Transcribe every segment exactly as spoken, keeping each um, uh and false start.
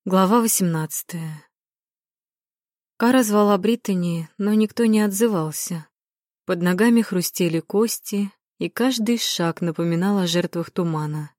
Глава восемнадцатая. Кара звала Британи, но никто не отзывался. Под ногами хрустели кости, и каждый шаг напоминал о жертвах тумана.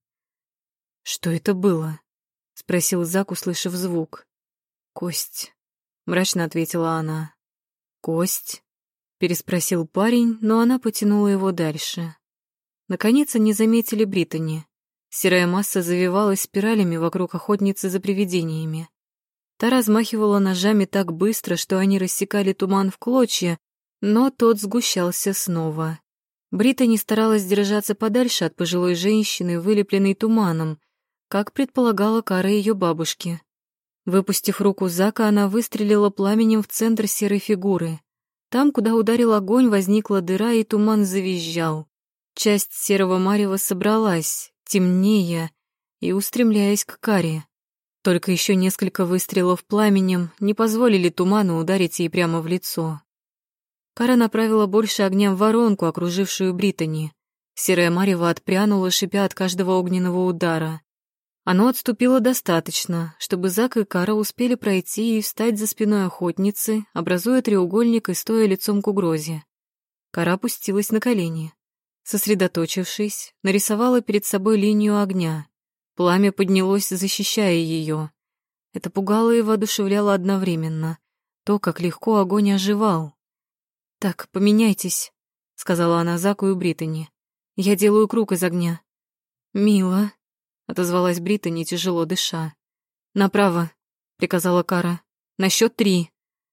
«Что это было?» — спросил Зак, услышав звук. «Кость», — мрачно ответила она. «Кость?» — переспросил парень, но она потянула его дальше. Наконец они заметили Британи. Серая масса завивалась спиралями вокруг охотницы за привидениями. Та размахивала ножами так быстро, что они рассекали туман в клочья, но тот сгущался снова. Британи старалась держаться подальше от пожилой женщины, вылепленной туманом, как предполагала Кара ее бабушки. Выпустив руку Зака, она выстрелила пламенем в центр серой фигуры. Там, куда ударил огонь, возникла дыра, и туман завизжал. Часть серого марева собралась, темнее и устремляясь к Каре. Только еще несколько выстрелов пламенем не позволили туману ударить ей прямо в лицо. Кара направила больше огня в воронку, окружившую Британи. Серое марево отпрянуло, шипя от каждого огненного удара. Оно отступило достаточно, чтобы Зак и Кара успели пройти и встать за спиной охотницы, образуя треугольник и стоя лицом к угрозе. Кара опустилась на колени. Сосредоточившись, нарисовала перед собой линию огня. Пламя поднялось, защищая ее. Это пугало и воодушевляло одновременно. То, как легко огонь оживал. «Так, поменяйтесь», — сказала она Заку и Британи. «Я делаю круг из огня». «Мило», — отозвалась Британи, тяжело дыша. «Направо», — приказала Кара. «На счет три».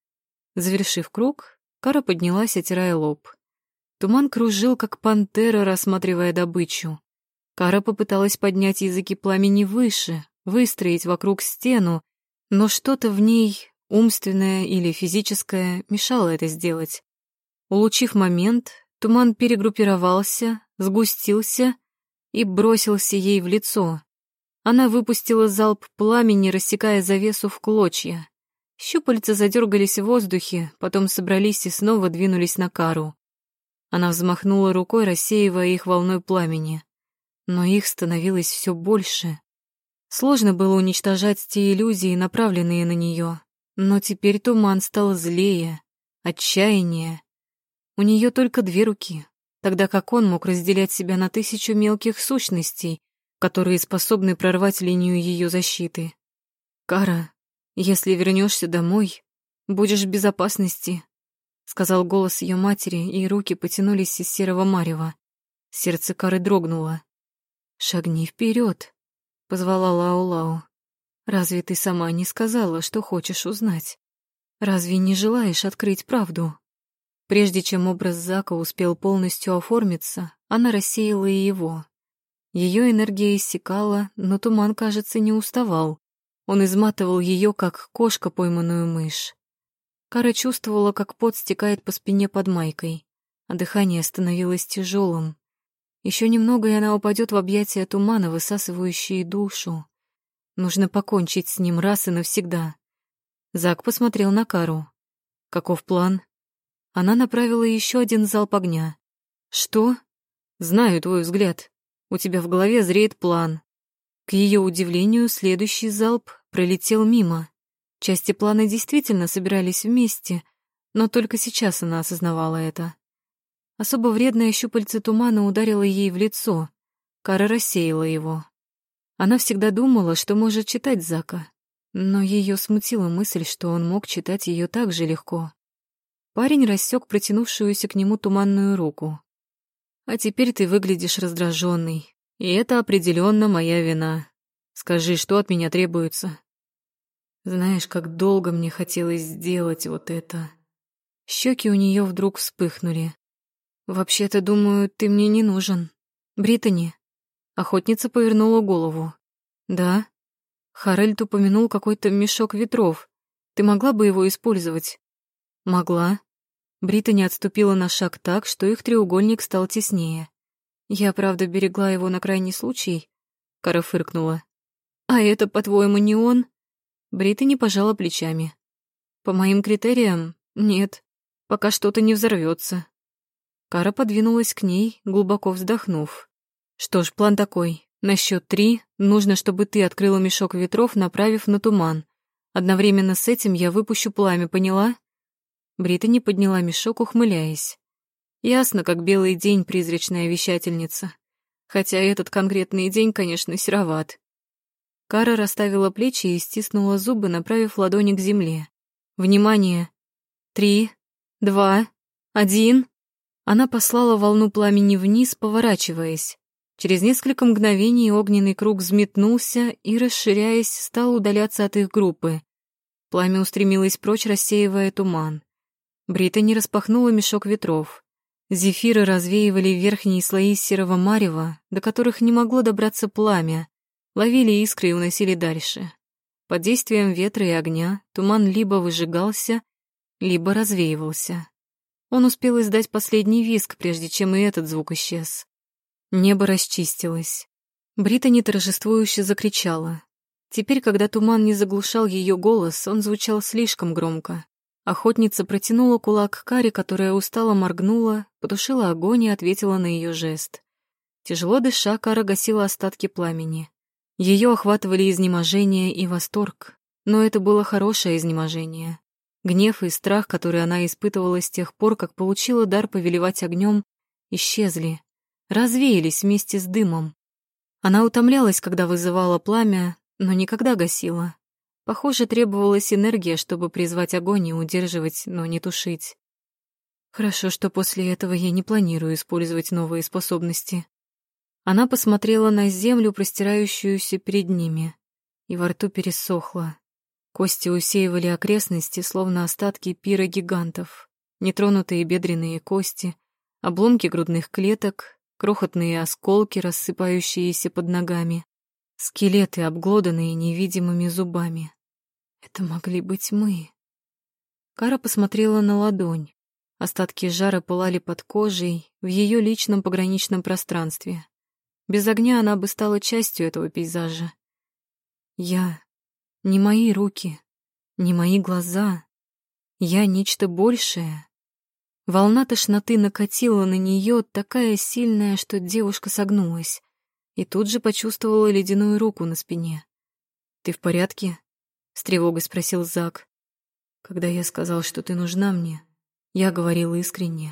Завершив круг, Кара поднялась, отирая лоб. Туман кружил, как пантера, рассматривая добычу. Кара попыталась поднять языки пламени выше, выстроить вокруг стену, но что-то в ней, умственное или физическое, мешало это сделать. Улучив момент, туман перегруппировался, сгустился и бросился ей в лицо. Она выпустила залп пламени, рассекая завесу в клочья. Щупальца задергались в воздухе, потом собрались и снова двинулись на Кару. Она взмахнула рукой, рассеивая их волной пламени. Но их становилось все больше. Сложно было уничтожать те иллюзии, направленные на нее, но теперь туман стал злее, отчаяннее. У нее только две руки, тогда как он мог разделять себя на тысячу мелких сущностей, которые способны прорвать линию ее защиты. «Кара, если вернешься домой, будешь в безопасности», — сказал голос ее матери, и руки потянулись из серого марева. Сердце Кары дрогнуло. «Шагни вперед», — позвала Лау-Лау. «Разве ты сама не сказала, что хочешь узнать? Разве не желаешь открыть правду?» Прежде чем образ Зака успел полностью оформиться, она рассеяла и его. Ее энергия иссякала, но туман, кажется, не уставал. Он изматывал ее, как кошка, пойманную мышь. Кара чувствовала, как пот стекает по спине под майкой, а дыхание становилось тяжелым. Еще немного, и она упадет в объятия тумана, высасывающие душу. Нужно покончить с ним раз и навсегда. Зак посмотрел на Кару. «Каков план?» Она направила еще один залп огня. «Что?» «Знаю твой взгляд. У тебя в голове зреет план». К ее удивлению, следующий залп пролетел мимо. Части плана действительно собирались вместе, но только сейчас она осознавала это. Особо вредное щупальце тумана ударило ей в лицо. Кара рассеяла его. Она всегда думала, что может читать Зака, но ее смутила мысль, что он мог читать ее так же легко. Парень рассек протянувшуюся к нему туманную руку. «А теперь ты выглядишь раздраженный, и это определенно моя вина. Скажи, что от меня требуется?» Знаешь, как долго мне хотелось сделать вот это. Щеки у нее вдруг вспыхнули. «Вообще-то, думаю, ты мне не нужен. Британи?» Охотница повернула голову. «Да?» Харальд упомянул какой-то мешок ветров. «Ты могла бы его использовать?» «Могла». Британи отступила на шаг так, что их треугольник стал теснее. «Я, правда, берегла его на крайний случай?» Кара фыркнула. «А это, по-твоему, не он?» Британи пожала плечами. «По моим критериям, нет, пока что-то не взорвется». Кара подвинулась к ней, глубоко вздохнув. «Что ж, план такой. На счет три нужно, чтобы ты открыла мешок ветров, направив на туман. Одновременно с этим я выпущу пламя, поняла?» Британи подняла мешок, ухмыляясь. Ясно, как белый день призрачная вещательница. Хотя этот конкретный день, конечно, сероват. Кара расставила плечи и стиснула зубы, направив ладони к земле. «Внимание! Три, два, один!» Она послала волну пламени вниз, поворачиваясь. Через несколько мгновений огненный круг взметнулся и, расширяясь, стал удаляться от их группы. Пламя устремилось прочь, рассеивая туман. Британи распахнула мешок ветров. Зефиры развеивали верхние слои серого марева, до которых не могло добраться пламя, ловили искры и уносили дальше. Под действием ветра и огня туман либо выжигался, либо развеивался. Он успел издать последний визг, прежде чем и этот звук исчез. Небо расчистилось. Британи торжествующе закричала. Теперь, когда туман не заглушал ее голос, он звучал слишком громко. Охотница протянула кулак к Каре, которая устало моргнула, потушила огонь и ответила на ее жест. Тяжело дыша, Кара гасила остатки пламени. Ее охватывали изнеможение и восторг, но это было хорошее изнеможение. Гнев и страх, которые она испытывала с тех пор, как получила дар повелевать огнем, исчезли, развеялись вместе с дымом. Она утомлялась, когда вызывала пламя, но никогда гасила. Похоже, требовалась энергия, чтобы призвать огонь и удерживать, но не тушить. Хорошо, что после этого я не планирую использовать новые способности. Она посмотрела на землю, простирающуюся перед ними, и во рту пересохло. Кости усеивали окрестности, словно остатки пира гигантов. Нетронутые бедренные кости, обломки грудных клеток, крохотные осколки, рассыпающиеся под ногами, скелеты, обглоданные невидимыми зубами. Это могли быть мы. Кара посмотрела на ладонь. Остатки жара пылали под кожей в ее личном пограничном пространстве. Без огня она бы стала частью этого пейзажа. Я... Не мои руки, не мои глаза. Я нечто большее. Волна тошноты накатила на нее, такая сильная, что девушка согнулась, и тут же почувствовала ледяную руку на спине. «Ты в порядке?» — с тревогой спросил Зак. «Когда я сказал, что ты нужна мне, я говорил искренне».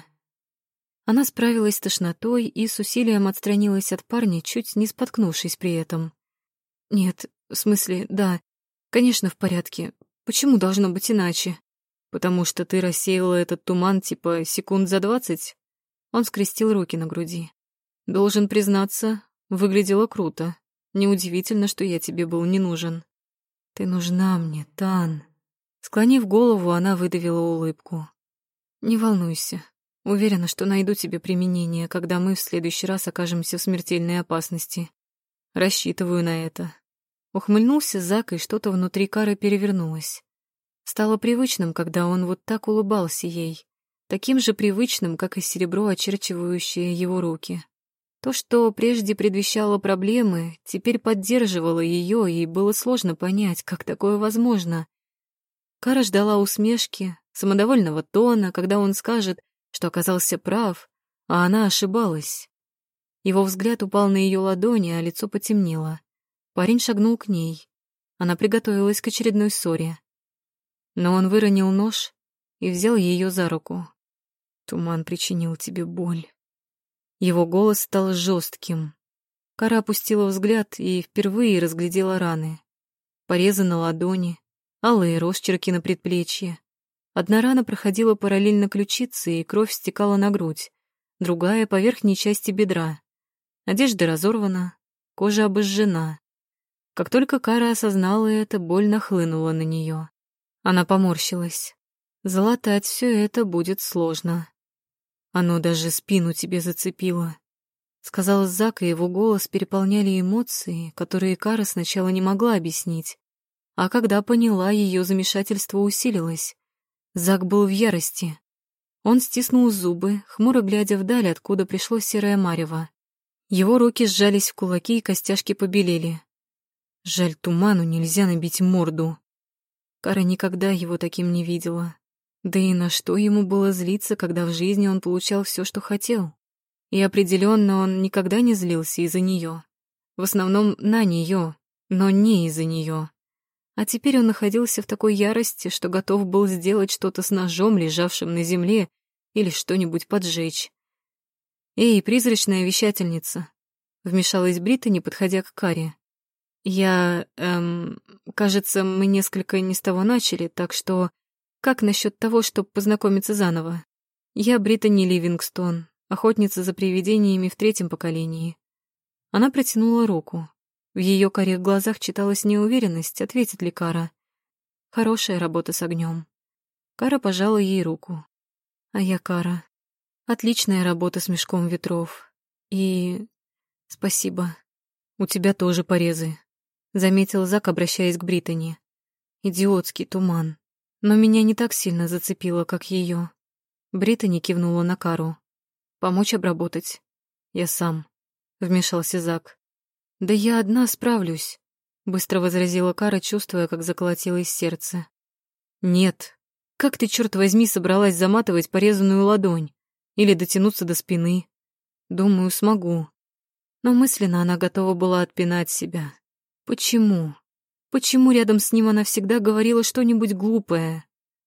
Она справилась с тошнотой и с усилием отстранилась от парня, чуть не споткнувшись при этом. «Нет, в смысле, да, конечно, в порядке. Почему должно быть иначе? Потому что ты рассеяла этот туман типа секунд за двадцать?» Он скрестил руки на груди. «Должен признаться, выглядело круто. Неудивительно, что я тебе был не нужен». «Ты нужна мне, Тан». Склонив голову, она выдавила улыбку. «Не волнуйся. Уверена, что найду тебе применение, когда мы в следующий раз окажемся в смертельной опасности. Рассчитываю на это». Ухмыльнулся Зак, и что-то внутри Кары перевернулось. Стало привычным, когда он вот так улыбался ей, таким же привычным, как и серебро, очерчивающее его руки. То, что прежде предвещало проблемы, теперь поддерживало ее, и было сложно понять, как такое возможно. Кара ждала усмешки, самодовольного тона, когда он скажет, что оказался прав, а она ошибалась. Его взгляд упал на ее ладони, а лицо потемнело. Парень шагнул к ней. Она приготовилась к очередной ссоре. Но он выронил нож и взял ее за руку. «Туман причинил тебе боль». Его голос стал жестким. Кара опустила взгляд и впервые разглядела раны. Порезы на ладони, алые росчерки на предплечье. Одна рана проходила параллельно ключице, и кровь стекала на грудь, другая — по верхней части бедра. Одежда разорвана, кожа обожжена. Как только Кара осознала это, боль нахлынула на нее. Она поморщилась. Залатать все это будет сложно. Оно даже спину тебе зацепило, сказал Зак, и его голос переполняли эмоции, которые Кара сначала не могла объяснить. А когда поняла, ее замешательство усилилось. Зак был в ярости. Он стиснул зубы, хмуро глядя вдаль, откуда пришло серое марево. Его руки сжались в кулаки, и костяшки побелели. Жаль, туману нельзя набить морду. Кара никогда его таким не видела. Да и на что ему было злиться, когда в жизни он получал все, что хотел? И определенно он никогда не злился из-за нее. В основном на нее, но не из-за нее. А теперь он находился в такой ярости, что готов был сделать что-то с ножом, лежавшим на земле, или что-нибудь поджечь. «Эй, призрачная вещательница!» — вмешалась Бриттани, подходя к Каре. «Я... эм... кажется, мы несколько не с того начали, так что... Как насчет того, чтобы познакомиться заново? Я Бриттани Ливингстон, охотница за привидениями в третьем поколении». Она протянула руку. В ее карих глазах читалась неуверенность, ответит ли Кара. Хорошая работа с огнем. Кара пожала ей руку. А я Кара. Отличная работа с мешком ветров. И... спасибо. У тебя тоже порезы, заметил Зак, обращаясь к Бриттани. Идиотский туман. Но меня не так сильно зацепило, как ее. Бриттани кивнула на Кару. Помочь обработать? Я сам. Вмешался Зак. «Да я одна справлюсь», — быстро возразила Кара, чувствуя, как заколотилось сердце. «Нет. Как ты, черт возьми, собралась заматывать порезанную ладонь? Или дотянуться до спины? Думаю, смогу». Но мысленно она готова была отпинать себя. Почему? Почему рядом с ним она всегда говорила что-нибудь глупое?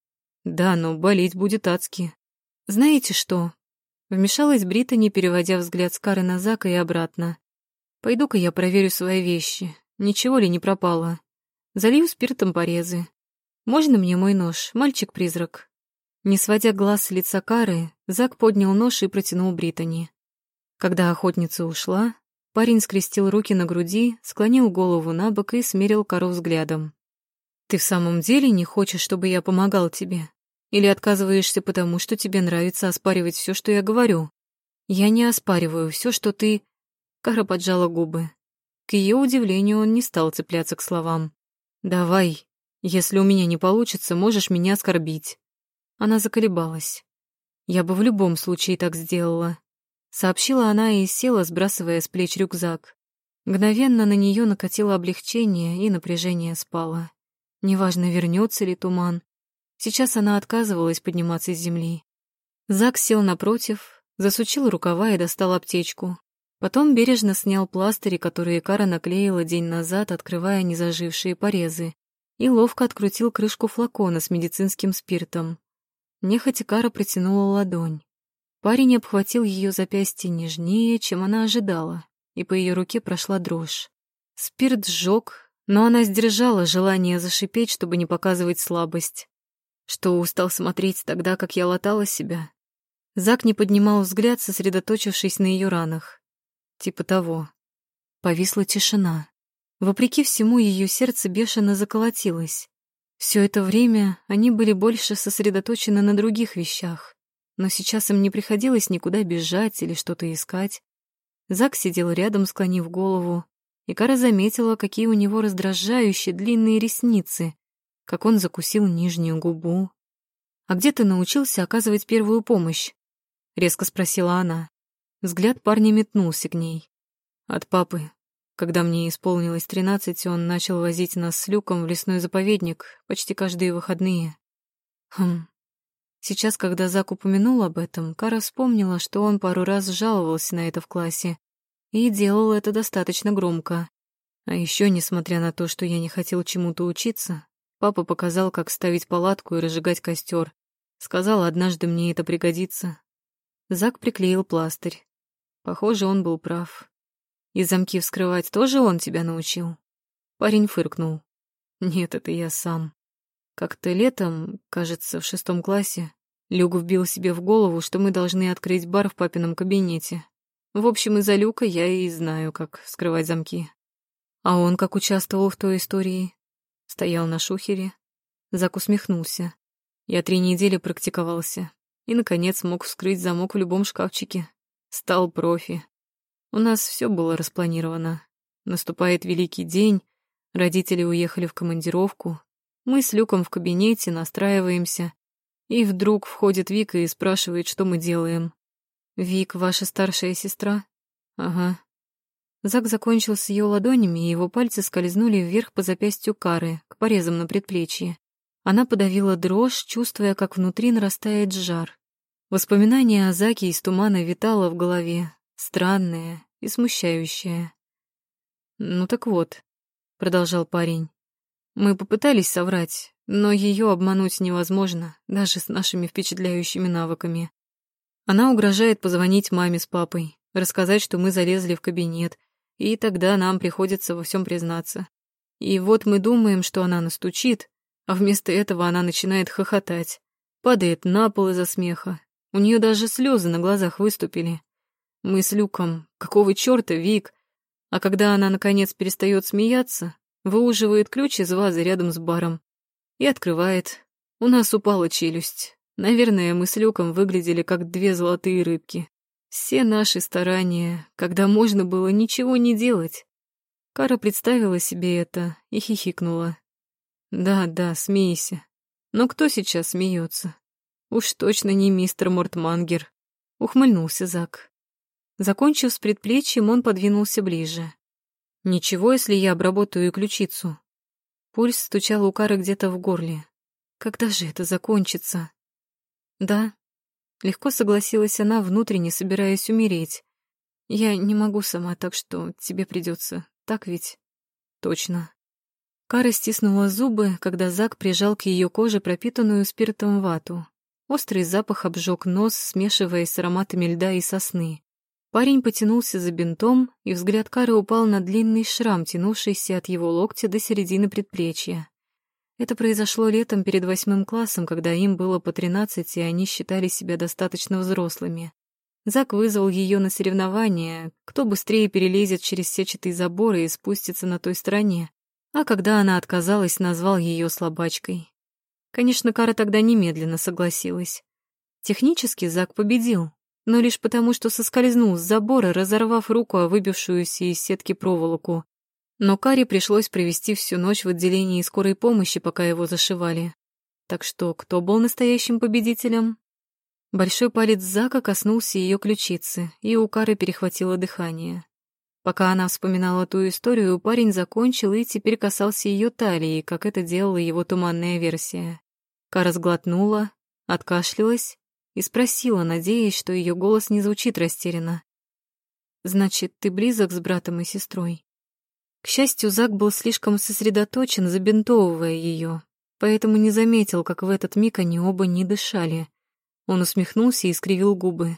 Да, но болеть будет адски. Знаете что? Вмешалась Бриттани, переводя взгляд с Кары на Зака и обратно. Пойду-ка я проверю свои вещи. Ничего ли не пропало? Залью спиртом порезы. Можно мне мой нож, мальчик-призрак?» Не сводя глаз с лица Кары, Зак поднял нож и протянул Бриттани. Когда охотница ушла, парень скрестил руки на груди, склонил голову на бок и смерил Кару взглядом. «Ты в самом деле не хочешь, чтобы я помогал тебе? Или отказываешься потому, что тебе нравится оспаривать все, что я говорю? Я не оспариваю все, что ты...» Кара поджала губы. К ее удивлению, он не стал цепляться к словам. «Давай, если у меня не получится, можешь меня оскорбить». Она заколебалась. «Я бы в любом случае так сделала», — сообщила она и села, сбрасывая с плеч рюкзак. Мгновенно на нее накатило облегчение, и напряжение спало. Неважно, вернется ли туман. Сейчас она отказывалась подниматься с земли. Зак сел напротив, засучил рукава и достал аптечку. Потом бережно снял пластыри, которые Кара наклеила день назад, открывая незажившие порезы, и ловко открутил крышку флакона с медицинским спиртом. Нехотя Кара протянула ладонь. Парень обхватил ее запястье нежнее, чем она ожидала, и по ее руке прошла дрожь. Спирт сжег, но она сдержала желание зашипеть, чтобы не показывать слабость. Что, устал смотреть тогда, как я латала себя? Зак не поднимал взгляд, сосредоточившись на ее ранах. Типа того. Повисла тишина. Вопреки всему, ее сердце бешено заколотилось. Все это время они были больше сосредоточены на других вещах, но сейчас им не приходилось никуда бежать или что-то искать. Зак сидел рядом, склонив голову, и Кара заметила, какие у него раздражающие длинные ресницы, как он закусил нижнюю губу. «А где ты научился оказывать первую помощь?» — резко спросила она. Взгляд парня метнулся к ней. От папы. Когда мне исполнилось тринадцать, он начал возить нас с Люком в лесной заповедник почти каждые выходные. Хм. Сейчас, когда Зак упомянул об этом, Кара вспомнила, что он пару раз жаловался на это в классе, и делал это достаточно громко. А еще, несмотря на то, что я не хотел чему-то учиться, папа показал, как ставить палатку и разжигать костер. Сказал, однажды мне это пригодится. Зак приклеил пластырь. Похоже, он был прав. И замки вскрывать тоже он тебя научил? Парень фыркнул. Нет, это я сам. Как-то летом, кажется, в шестом классе, Люк вбил себе в голову, что мы должны открыть бар в папином кабинете. В общем, из-за Люка я и знаю, как вскрывать замки. А он как участвовал в той истории? Стоял на шухере. Зак усмехнулся. Я три недели практиковался и, наконец, мог вскрыть замок в любом шкафчике. Стал профи. У нас все было распланировано. Наступает великий день, родители уехали в командировку, мы с Люком в кабинете настраиваемся, и вдруг входит Вика и спрашивает, что мы делаем. «Вик, ваша старшая сестра?» «Ага». Зак закончил с ее ладонями, и его пальцы скользнули вверх по запястью Кары, к порезам на предплечье. Она подавила дрожь, чувствуя, как внутри нарастает жар. Воспоминание о Заке из тумана витало в голове, странное и смущающее. «Ну так вот», — продолжал парень, Мы попытались соврать, но ее обмануть невозможно, даже с нашими впечатляющими навыками. Она угрожает позвонить маме с папой, рассказать, что мы залезли в кабинет, и тогда нам приходится во всем признаться. И вот мы думаем, что она настучит, а вместо этого она начинает хохотать, падает на пол из-за смеха. У нее даже слезы на глазах выступили. Мы с Люком, какого черта, Вик? А когда она, наконец, перестает смеяться, выуживает ключ из вазы рядом с баром и открывает. У нас упала челюсть. Наверное, мы с Люком выглядели как две золотые рыбки. Все наши старания, когда можно было ничего не делать. Кара представила себе это и хихикнула. Да, да, смейся. Но кто сейчас смеется? Уж точно не мистер Мортмангер. Ухмыльнулся Зак. Закончив с предплечьем, он подвинулся ближе. Ничего, если я обработаю ключицу. Пульс стучал у Кары где-то в горле. Когда же это закончится? Да. Легко согласилась она, внутренне собираясь умереть. Я не могу сама, так что тебе придется. Так ведь? Точно. Кара стиснула зубы, когда Зак прижал к ее коже пропитанную спиртом вату. Острый запах обжег нос, смешиваясь с ароматами льда и сосны. Парень потянулся за бинтом, и взгляд Кары упал на длинный шрам, тянувшийся от его локтя до середины предплечья. Это произошло летом перед восьмым классом, когда им было по тринадцать, и они считали себя достаточно взрослыми. Зак вызвал ее на соревнования, кто быстрее перелезет через сетчатый забор и спустится на той стороне. А когда она отказалась, назвал ее слабачкой. Конечно, Кара тогда немедленно согласилась. Технически Зак победил, но лишь потому, что соскользнул с забора, разорвав руку о выбившуюся из сетки проволоку. Но Каре пришлось провести всю ночь в отделении скорой помощи, пока его зашивали. Так что кто был настоящим победителем? Большой палец Зака коснулся ее ключицы, и у Кары перехватило дыхание. Пока она вспоминала ту историю, парень закончил и теперь касался ее талии, как это делала его туманная версия. Кара сглотнула, откашлялась и спросила, надеясь, что ее голос не звучит растерянно. «Значит, ты близок с братом и сестрой?» К счастью, Зак был слишком сосредоточен, забинтовывая ее, поэтому не заметил, как в этот миг они оба не дышали. Он усмехнулся и скривил губы.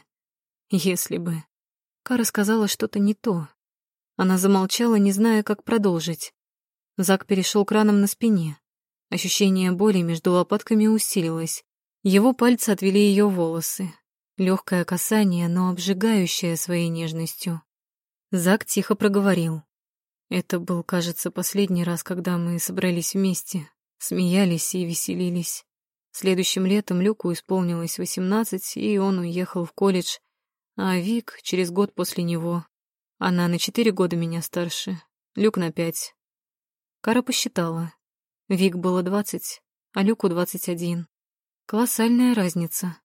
«Если бы...» Кара сказала что-то не то. Она замолчала, не зная, как продолжить. Зак перешел к ранам на спине. Ощущение боли между лопатками усилилось. Его пальцы отвели ее волосы. Легкое касание, но обжигающее своей нежностью. Зак тихо проговорил. Это был, кажется, последний раз, когда мы собрались вместе, смеялись и веселились. Следующим летом Люку исполнилось восемнадцать, и он уехал в колледж, а Вик через год после него. Она на четыре года меня старше, Люк на пять. Кара посчитала. Вик было двадцать, а Люку двадцать один. Колоссальная разница.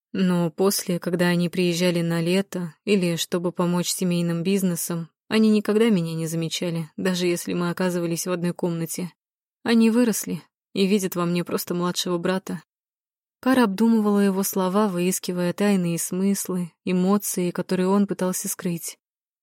Но после, когда они приезжали на лето или чтобы помочь семейным бизнесам, они никогда меня не замечали, даже если мы оказывались в одной комнате. Они выросли и видят во мне просто младшего брата. Кара обдумывала его слова, выискивая тайные смыслы, эмоции, которые он пытался скрыть.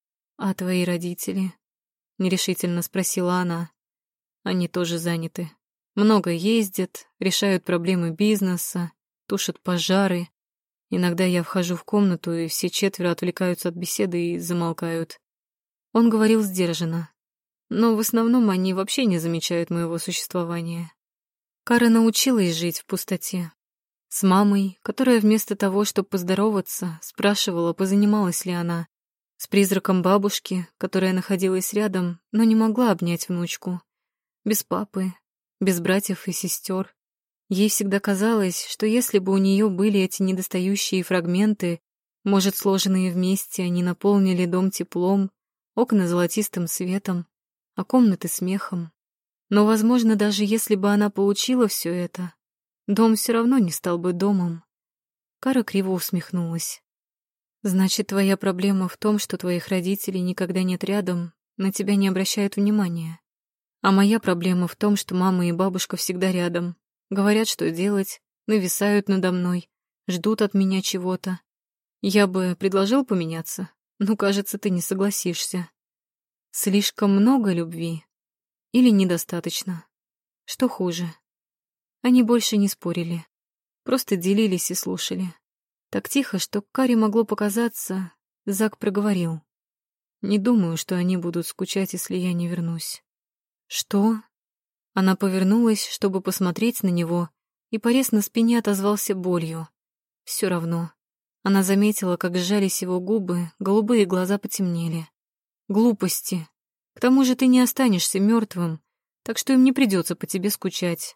«А твои родители?» — нерешительно спросила она. «Они тоже заняты. Много ездят, решают проблемы бизнеса, тушат пожары. Иногда я вхожу в комнату, и все четверо отвлекаются от беседы и замолкают». Он говорил сдержанно, но в основном они вообще не замечают моего существования. Кара научилась жить в пустоте. С мамой, которая вместо того, чтобы поздороваться, спрашивала, позанималась ли она. С призраком бабушки, которая находилась рядом, но не могла обнять внучку. Без папы, без братьев и сестер. Ей всегда казалось, что если бы у нее были эти недостающие фрагменты, может, сложенные вместе, они наполнили дом теплом, окна золотистым светом, а комнаты смехом. Но, возможно, даже если бы она получила все это, дом все равно не стал бы домом. Кара криво усмехнулась. «Значит, твоя проблема в том, что твоих родителей никогда нет рядом, на тебя не обращают внимания. А моя проблема в том, что мама и бабушка всегда рядом, говорят, что делать, нависают надо мной, ждут от меня чего-то. Я бы предложил поменяться, но, кажется, ты не согласишься. Слишком много любви или недостаточно?» что хуже. Они больше не спорили, просто делились и слушали. Так тихо, что Каре могло показаться, Зак проговорил. «Не думаю, что они будут скучать, если я не вернусь». «Что?» Она повернулась, чтобы посмотреть на него, и порез на спине отозвался болью. Все равно. Она заметила, как сжались его губы, голубые глаза потемнели. «Глупости. К тому же ты не останешься мертвым, так что им не придется по тебе скучать».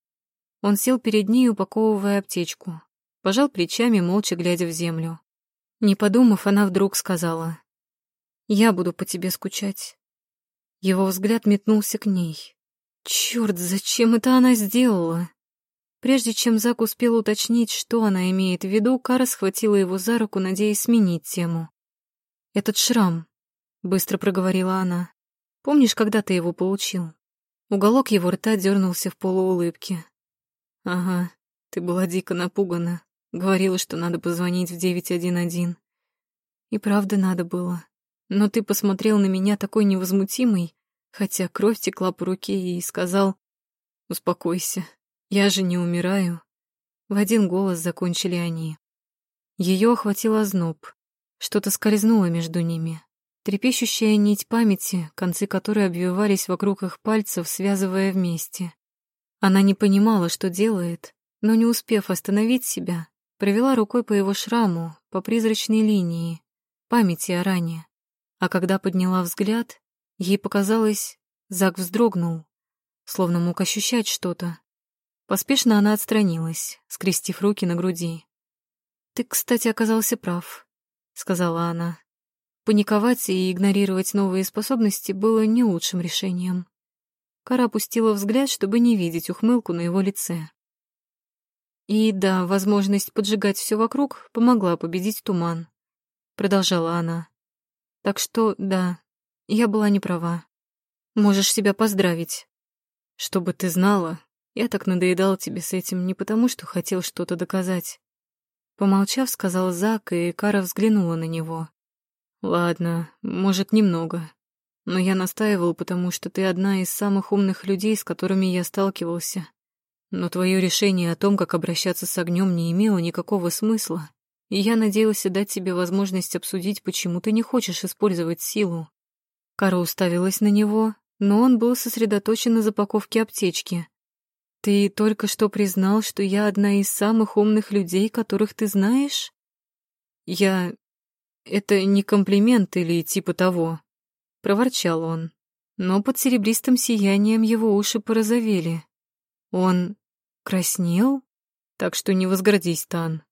Он сел перед ней, упаковывая аптечку. Пожал плечами, молча глядя в землю. Не подумав, она вдруг сказала: «Я буду по тебе скучать». Его взгляд метнулся к ней. Чёрт, зачем это она сделала? Прежде чем Зак успел уточнить, что она имеет в виду, Кара схватила его за руку, надеясь сменить тему. «Этот шрам», — быстро проговорила она. «Помнишь, когда ты его получил?» Уголок его рта дернулся в полуулыбке. «Ага, ты была дико напугана. Говорила, что надо позвонить в девять один один. И правда надо было. Но ты посмотрел на меня такой невозмутимый, хотя кровь текла по руке, и сказал: «Успокойся, я же не умираю». В один голос закончили они. Ее охватил озноб. Что-то скользнуло между ними. Трепещущая нить памяти, концы которой обвивались вокруг их пальцев, связывая вместе. Она не понимала, что делает, но, не успев остановить себя, провела рукой по его шраму, по призрачной линии, памяти о ране. А когда подняла взгляд, ей показалось, Зак вздрогнул, словно мог ощущать что-то. Поспешно она отстранилась, скрестив руки на груди. «Ты, кстати, оказался прав», — сказала она. Паниковать и игнорировать новые способности было не лучшим решением. Кара опустила взгляд, чтобы не видеть ухмылку на его лице. И да, возможность поджигать все вокруг помогла победить туман, продолжала она. Так что, да, я была не права. Можешь себя поздравить. Чтобы ты знала, я так надоедал тебе с этим не потому, что хотел что-то доказать. Помолчав, сказал Зак, и Кара взглянула на него. Ладно, может, немного. Но я настаивал, потому что ты одна из самых умных людей, с которыми я сталкивался. Но твое решение о том, как обращаться с огнем, не имело никакого смысла, и я надеялся дать тебе возможность обсудить, почему ты не хочешь использовать силу. Кара уставилась на него, но он был сосредоточен на запаковке аптечки. Ты только что признал, что я одна из самых умных людей, которых ты знаешь? Я... Это не комплимент или типа того, проворчал он, но под серебристым сиянием его уши порозовели. Он краснел? Так что не возгордись, Тан.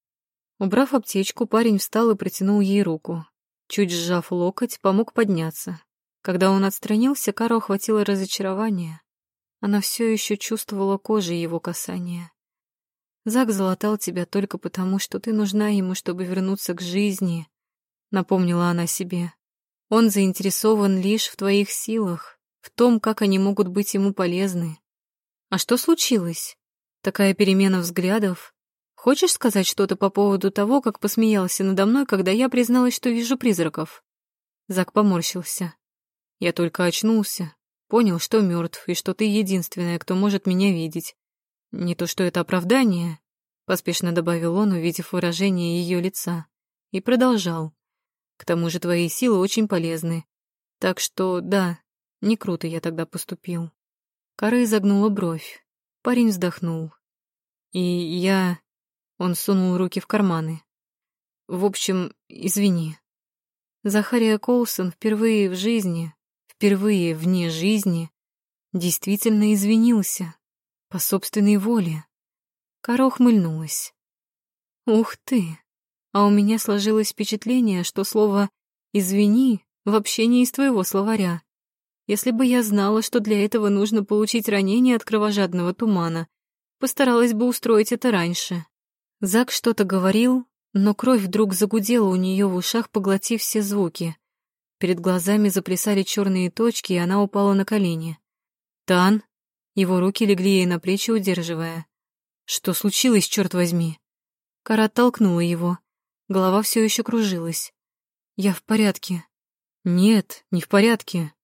Убрав аптечку, парень встал и протянул ей руку. Чуть сжав локоть, помог подняться. Когда он отстранился, Кару охватило разочарование. Она все еще чувствовала кожей его касания. «Зак залатал тебя только потому, что ты нужна ему, чтобы вернуться к жизни», — напомнила она себе. «Он заинтересован лишь в твоих силах, в том, как они могут быть ему полезны». «А что случилось? Такая перемена взглядов? Хочешь сказать что-то по поводу того, как посмеялся надо мной, когда я призналась, что вижу призраков?» Зак поморщился. «Я только очнулся, понял, что мертв, и что ты единственная, кто может меня видеть. Не то что это оправдание», — поспешно добавил он, увидев выражение ее лица, и продолжал. «К тому же твои силы очень полезны. Так что, да, не круто я тогда поступил». Кара изогнула бровь. Парень вздохнул. «И я...» Он сунул руки в карманы. «В общем, извини». Захария Коулсон впервые в жизни, впервые вне жизни, действительно извинился. По собственной воле. Кара ухмыльнулась. «Ух ты! А у меня сложилось впечатление, что слово «извини» вообще не из твоего словаря. Если бы я знала, что для этого нужно получить ранение от кровожадного тумана, постаралась бы устроить это раньше». Зак что-то говорил, но кровь вдруг загудела у нее в ушах, поглотив все звуки. Перед глазами заплясали черные точки, и она упала на колени. «Тан?» Его руки легли ей на плечи, удерживая. «Что случилось, черт возьми?» Кара оттолкнула его. Голова все еще кружилась. «Я в порядке». «Нет, не в порядке».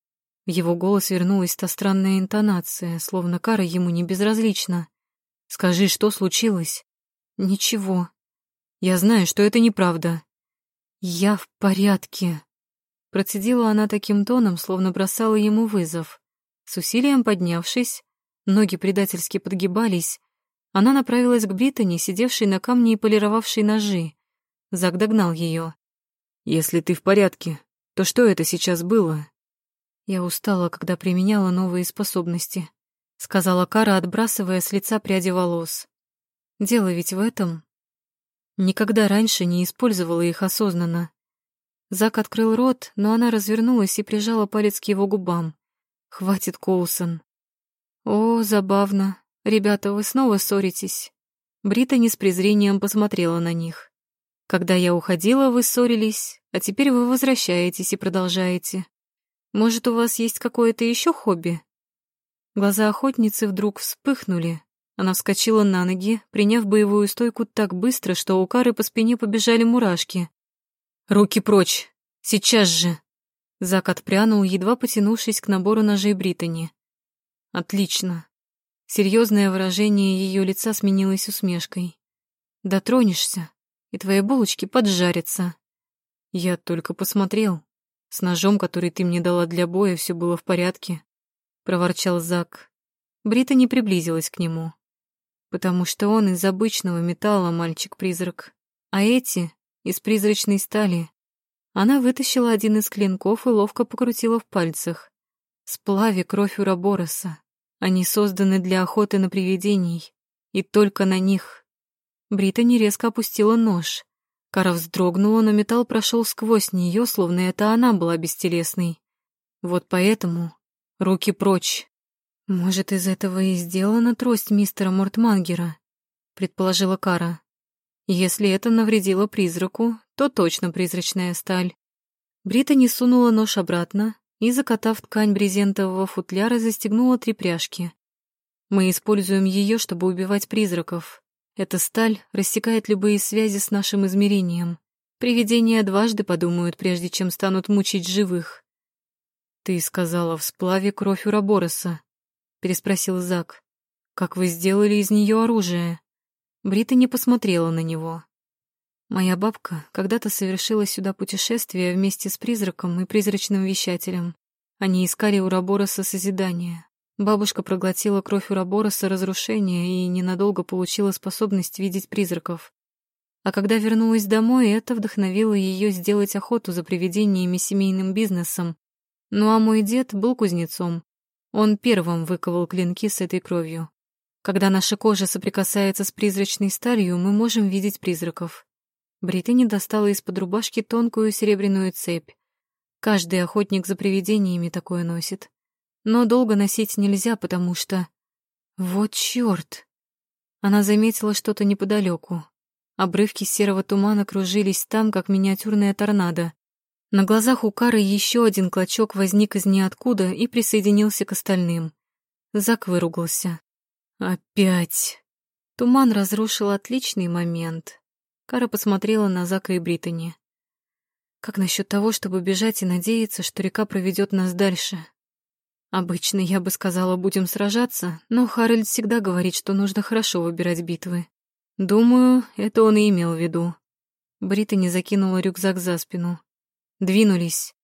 В его голос вернулась та странная интонация, словно Кара ему не безразлична. «Скажи, что случилось?» «Ничего. Я знаю, что это неправда». «Я в порядке», — процедила она таким тоном, словно бросала ему вызов. С усилием поднявшись, ноги предательски подгибались, она направилась к Британи, сидевшей на камне и полировавшей ножи. Зак догнал ее. «Если ты в порядке, то что это сейчас было?» «Я устала, когда применяла новые способности», — сказала Кара, отбрасывая с лица пряди волос. «Дело ведь в этом. Никогда раньше не использовала их осознанно». Зак открыл рот, но она развернулась и прижала палец к его губам. «Хватит, Коулсон». «О, забавно. Ребята, вы снова ссоритесь?» Британи с презрением посмотрела на них. «Когда я уходила, вы ссорились, а теперь вы возвращаетесь и продолжаете. Может, у вас есть какое-то еще хобби?» Глаза охотницы вдруг вспыхнули. Она вскочила на ноги, приняв боевую стойку так быстро, что у Кары по спине побежали мурашки. «Руки прочь! Сейчас же!» Зак отпрянул, едва потянувшись к набору ножей Британи. «Отлично!» Серьезное выражение ее лица сменилось усмешкой. «Дотронешься, и твои булочки поджарятся». «Я только посмотрел. С ножом, который ты мне дала для боя, все было в порядке», — проворчал Зак. Британи приблизилась к нему. «Потому что он из обычного металла, мальчик-призрак, а эти — из призрачной стали». Она вытащила один из клинков и ловко покрутила в пальцах. «Сплави кровь Урабороса. Они созданы для охоты на привидений, и только на них». Британи резко опустила нож. Кара вздрогнула, но металл прошел сквозь нее, словно это она была бестелесной. «Вот поэтому руки прочь». «Может, из этого и сделана трость мистера Мортмангера», — предположила Кара. «Если это навредило призраку, то точно призрачная сталь». Британи сунула нож обратно и, закатав ткань брезентового футляра, застегнула три пряжки. «Мы используем ее, чтобы убивать призраков. Эта сталь рассекает любые связи с нашим измерением. Привидения дважды подумают, прежде чем станут мучить живых». «Ты сказала, в сплаве кровь Урабороса», — переспросил Зак. «Как вы сделали из нее оружие?» Британи посмотрела на него. «Моя бабка когда-то совершила сюда путешествие вместе с призраком и призрачным вещателем. Они искали Урабороса созидания. Бабушка проглотила кровь Урабороса разрушения и ненадолго получила способность видеть призраков. А когда вернулась домой, это вдохновило ее сделать охоту за привидениями семейным бизнесом. Ну а мой дед был кузнецом. Он первым выковал клинки с этой кровью. Когда наша кожа соприкасается с призрачной сталью, мы можем видеть призраков». Британи достала из-под рубашки тонкую серебряную цепь. Каждый охотник за привидениями такое носит. Но долго носить нельзя, потому что... Вот чёрт! Она заметила что-то неподалеку. Обрывки серого тумана кружились там, как миниатюрная торнадо. На глазах у Кары еще один клочок возник из ниоткуда и присоединился к остальным. Зак выругался. «Опять!» Туман разрушил отличный момент. Кара посмотрела на Зака и Британи. «Как насчет того, чтобы бежать и надеяться, что река проведет нас дальше? Обычно я бы сказала, будем сражаться, но Харальд всегда говорит, что нужно хорошо выбирать битвы. Думаю, это он и имел в виду». Британи закинула рюкзак за спину. «Двинулись».